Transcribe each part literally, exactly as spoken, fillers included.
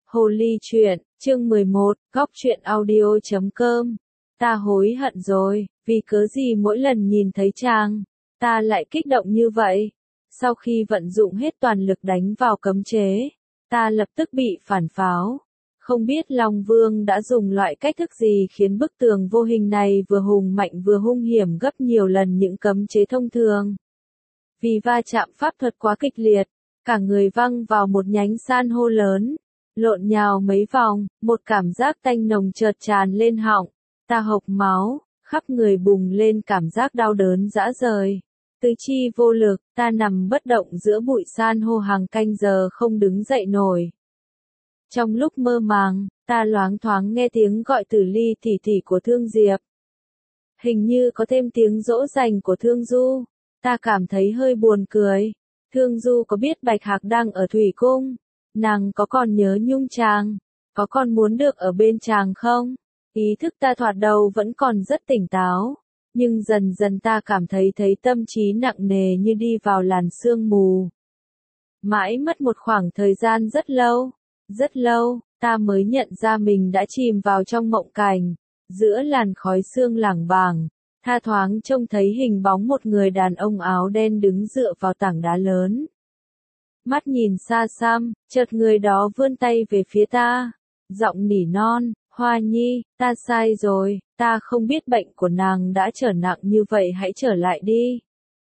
Hồ ly truyện, chương mười một, góc truyện audio chấm com. Ta hối hận rồi, vì cớ gì mỗi lần nhìn thấy chàng, ta lại kích động như vậy. Sau khi vận dụng hết toàn lực đánh vào cấm chế, ta lập tức bị phản pháo. Không biết Long Vương đã dùng loại cách thức gì khiến bức tường vô hình này vừa hùng mạnh vừa hung hiểm gấp nhiều lần những cấm chế thông thường. Vì va chạm pháp thuật quá kịch liệt, cả người văng vào một nhánh san hô lớn. Lộn nhào mấy vòng, một cảm giác tanh nồng chợt tràn lên họng, ta hộc máu, khắp người bùng lên cảm giác đau đớn rã rời. Tứ chi vô lực, ta nằm bất động giữa bụi san hô hàng canh giờ không đứng dậy nổi. Trong lúc mơ màng, ta loáng thoáng nghe tiếng gọi Tử Ly tỉ tỉ của Thương Diệp. Hình như có thêm tiếng dỗ dành của Thương Du, ta cảm thấy hơi buồn cười. Thương Du có biết Bạch Hạc đang ở Thủy Cung? Nàng có còn nhớ nhung chàng, có còn muốn được ở bên chàng không? Ý thức ta thoạt đầu vẫn còn rất tỉnh táo, nhưng dần dần ta cảm thấy thấy tâm trí nặng nề như đi vào làn sương mù. Mãi mất một khoảng thời gian rất lâu, rất lâu, ta mới nhận ra mình đã chìm vào trong mộng cảnh, giữa làn khói sương lảng bảng, tha thoáng trông thấy hình bóng một người đàn ông áo đen đứng dựa vào tảng đá lớn. Mắt nhìn xa xăm, chợt người đó vươn tay về phía ta, giọng nỉ non, Hoa Nhi, ta sai rồi, ta không biết bệnh của nàng đã trở nặng như vậy, hãy trở lại đi.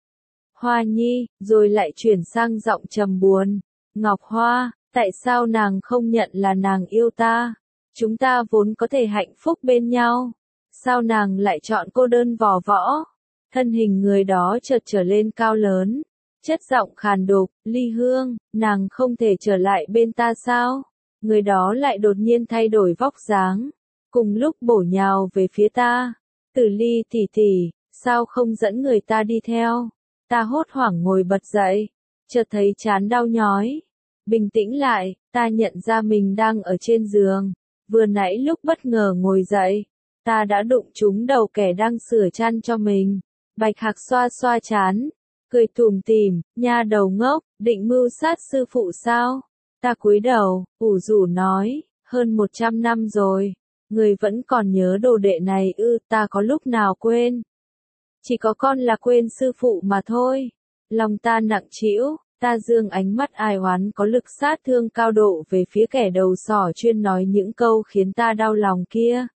Hoa Nhi, rồi lại chuyển sang giọng trầm buồn, Ngọc Hoa, tại sao nàng không nhận là nàng yêu ta? Chúng ta vốn có thể hạnh phúc bên nhau, sao nàng lại chọn cô đơn vò võ? Thân hình người đó chợt trở lên cao lớn. Chất giọng khàn đục, Ly Hương, nàng không thể trở lại bên ta sao? Người đó lại đột nhiên thay đổi vóc dáng, cùng lúc bổ nhào về phía ta. Tử Ly tỉ tỉ, sao không dẫn người ta đi theo? Ta hốt hoảng ngồi bật dậy, chợt thấy trán đau nhói. Bình tĩnh lại, ta nhận ra mình đang ở trên giường. Vừa nãy lúc bất ngờ ngồi dậy, ta đã đụng trúng đầu kẻ đang sửa chăn cho mình. Bạch Hạc xoa xoa trán, cười tủm tỉm, nha đầu ngốc, định mưu sát sư phụ sao? Ta cúi đầu, ủ rũ nói, hơn một trăm năm rồi, người vẫn còn nhớ đồ đệ này ư? Ta có lúc nào quên? Chỉ có con là quên sư phụ mà thôi. Lòng ta nặng trĩu, ta dương ánh mắt ai oán có lực sát thương cao độ về phía kẻ đầu sỏ chuyên nói những câu khiến ta đau lòng kia.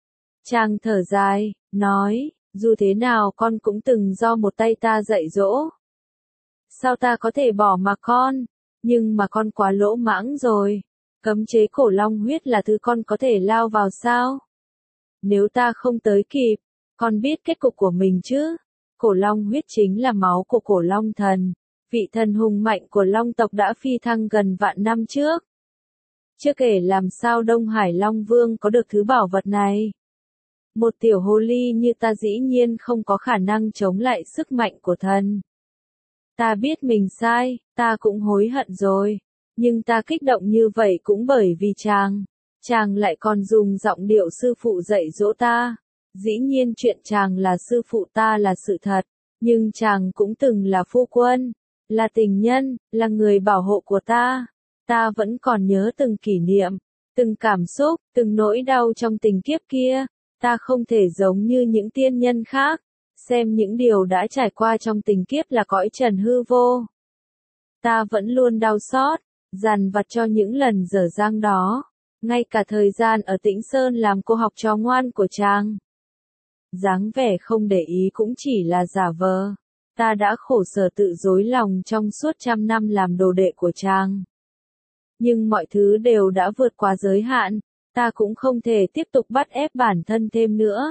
Chàng thở dài, nói, dù thế nào con cũng từng do một tay ta dạy dỗ. Sao ta có thể bỏ mặc con? Nhưng mà con quá lỗ mãng rồi. Cấm chế cổ long huyết là thứ con có thể lao vào sao? Nếu ta không tới kịp, con biết kết cục của mình chứ? Cổ long huyết chính là máu của cổ long thần, vị thần hùng mạnh của long tộc đã phi thăng gần vạn năm trước. Chưa kể làm sao Đông Hải Long Vương có được thứ bảo vật này. Một tiểu hồ ly như ta dĩ nhiên không có khả năng chống lại sức mạnh của thần. Ta biết mình sai, ta cũng hối hận rồi, nhưng ta kích động như vậy cũng bởi vì chàng, chàng lại còn dùng giọng điệu sư phụ dạy dỗ ta. Dĩ nhiên chuyện chàng là sư phụ ta là sự thật, nhưng chàng cũng từng là phu quân, là tình nhân, là người bảo hộ của ta. Ta vẫn còn nhớ từng kỷ niệm, từng cảm xúc, từng nỗi đau trong tình kiếp kia. Ta không thể giống như những tiên nhân khác, xem những điều đã trải qua trong tình kiếp là cõi trần hư vô. Ta vẫn luôn đau xót, dằn vặt cho những lần dở dang đó, ngay cả thời gian ở Tĩnh Sơn làm cô học trò ngoan của chàng. Dáng vẻ không để ý cũng chỉ là giả vờ, ta đã khổ sở tự dối lòng trong suốt trăm năm làm đồ đệ của chàng. Nhưng mọi thứ đều đã vượt qua giới hạn. Ta cũng không thể tiếp tục bắt ép bản thân thêm nữa.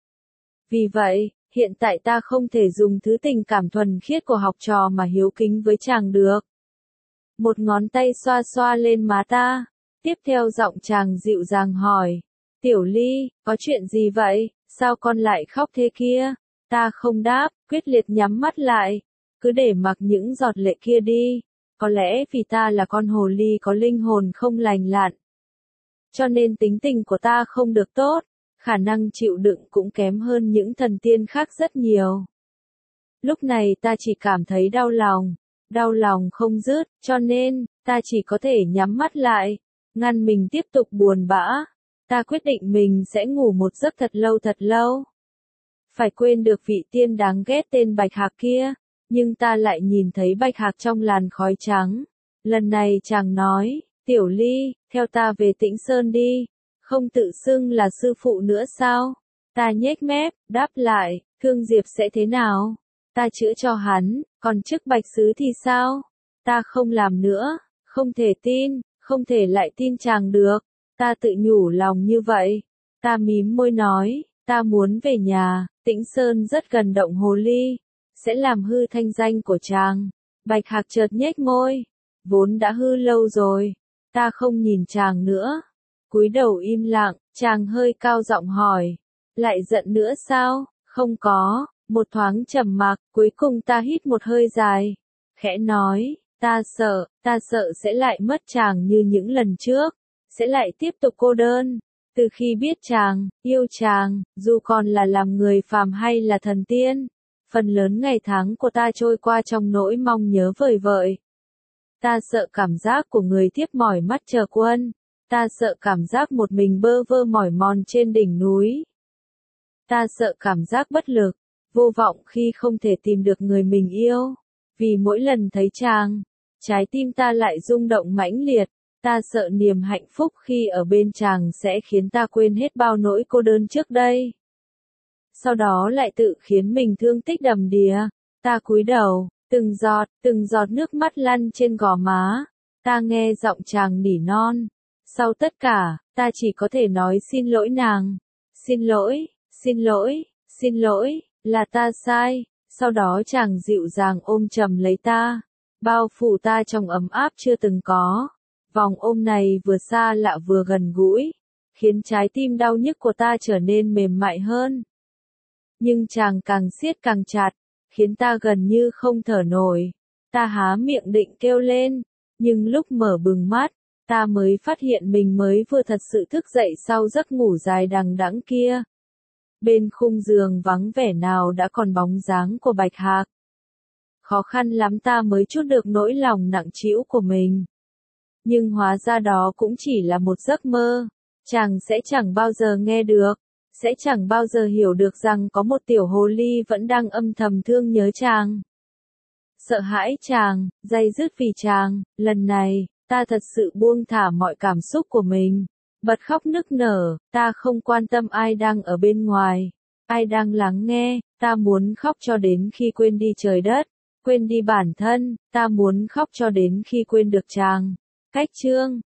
Vì vậy, hiện tại ta không thể dùng thứ tình cảm thuần khiết của học trò mà hiếu kính với chàng được. Một ngón tay xoa xoa lên má ta, tiếp theo giọng chàng dịu dàng hỏi, Tiểu Ly, có chuyện gì vậy, sao con lại khóc thế kia? Ta không đáp, quyết liệt nhắm mắt lại, cứ để mặc những giọt lệ kia đi. Có lẽ vì ta là con hồ ly có linh hồn không lành lặn, cho nên tính tình của ta không được tốt, khả năng chịu đựng cũng kém hơn những thần tiên khác rất nhiều. Lúc này ta chỉ cảm thấy đau lòng, đau lòng không dứt, cho nên, ta chỉ có thể nhắm mắt lại, ngăn mình tiếp tục buồn bã. Ta quyết định mình sẽ ngủ một giấc thật lâu thật lâu. Phải quên được vị tiên đáng ghét tên Bạch Hạc kia, nhưng ta lại nhìn thấy Bạch Hạc trong làn khói trắng. Lần này chàng nói, Tiểu Ly, theo ta về Tĩnh Sơn đi, không tự xưng là sư phụ nữa sao? Ta nhếch mép, đáp lại, Thương Diệp sẽ thế nào? Ta chữa cho hắn, còn chức Bạch Sứ thì sao? Ta không làm nữa, không thể tin, không thể lại tin chàng được. Ta tự nhủ lòng như vậy. Ta mím môi nói, ta muốn về nhà, Tĩnh Sơn rất gần động hồ ly, sẽ làm hư thanh danh của chàng. Bạch Hạc chợt nhếch môi, vốn đã hư lâu rồi. Ta không nhìn chàng nữa. Cúi đầu im lặng, chàng hơi cao giọng hỏi, lại giận nữa sao? Không có. Một thoáng trầm mặc, cuối cùng ta hít một hơi dài, khẽ nói, ta sợ, ta sợ sẽ lại mất chàng như những lần trước, sẽ lại tiếp tục cô đơn. Từ khi biết chàng, yêu chàng, dù còn là làm người phàm hay là thần tiên, phần lớn ngày tháng của ta trôi qua trong nỗi mong nhớ vời vợi. Ta sợ cảm giác của người tiếp mỏi mắt chờ quân, ta sợ cảm giác một mình bơ vơ mỏi mòn trên đỉnh núi. Ta sợ cảm giác bất lực, vô vọng khi không thể tìm được người mình yêu. Vì mỗi lần thấy chàng, trái tim ta lại rung động mãnh liệt. Ta sợ niềm hạnh phúc khi ở bên chàng sẽ khiến ta quên hết bao nỗi cô đơn trước đây. Sau đó lại tự khiến mình thương tích đầm đìa. Ta cúi đầu, từng giọt, từng giọt nước mắt lăn trên gò má. Ta nghe giọng chàng nỉ non. Sau tất cả, ta chỉ có thể nói xin lỗi nàng. Xin lỗi, xin lỗi, xin lỗi. Là ta sai. Sau đó chàng dịu dàng ôm chầm lấy ta, bao phủ ta trong ấm áp chưa từng có. Vòng ôm này vừa xa lạ vừa gần gũi, khiến trái tim đau nhức của ta trở nên mềm mại hơn. Nhưng chàng càng siết càng chặt, khiến ta gần như không thở nổi. Ta há miệng định kêu lên, nhưng lúc mở bừng mắt, ta mới phát hiện mình mới vừa thật sự thức dậy sau giấc ngủ dài đằng đẵng kia. Bên khung giường vắng vẻ nào đã còn bóng dáng của Bạch Hạc. Khó khăn lắm ta mới trút được nỗi lòng nặng trĩu của mình. Nhưng hóa ra đó cũng chỉ là một giấc mơ. Chàng sẽ chẳng bao giờ nghe được, sẽ chẳng bao giờ hiểu được rằng có một tiểu hồ ly vẫn đang âm thầm thương nhớ chàng. Sợ hãi chàng, day dứt vì chàng, lần này, ta thật sự buông thả mọi cảm xúc của mình. Bật khóc nức nở, ta không quan tâm ai đang ở bên ngoài, ai đang lắng nghe, ta muốn khóc cho đến khi quên đi trời đất, quên đi bản thân, ta muốn khóc cho đến khi quên được chàng. Cách chương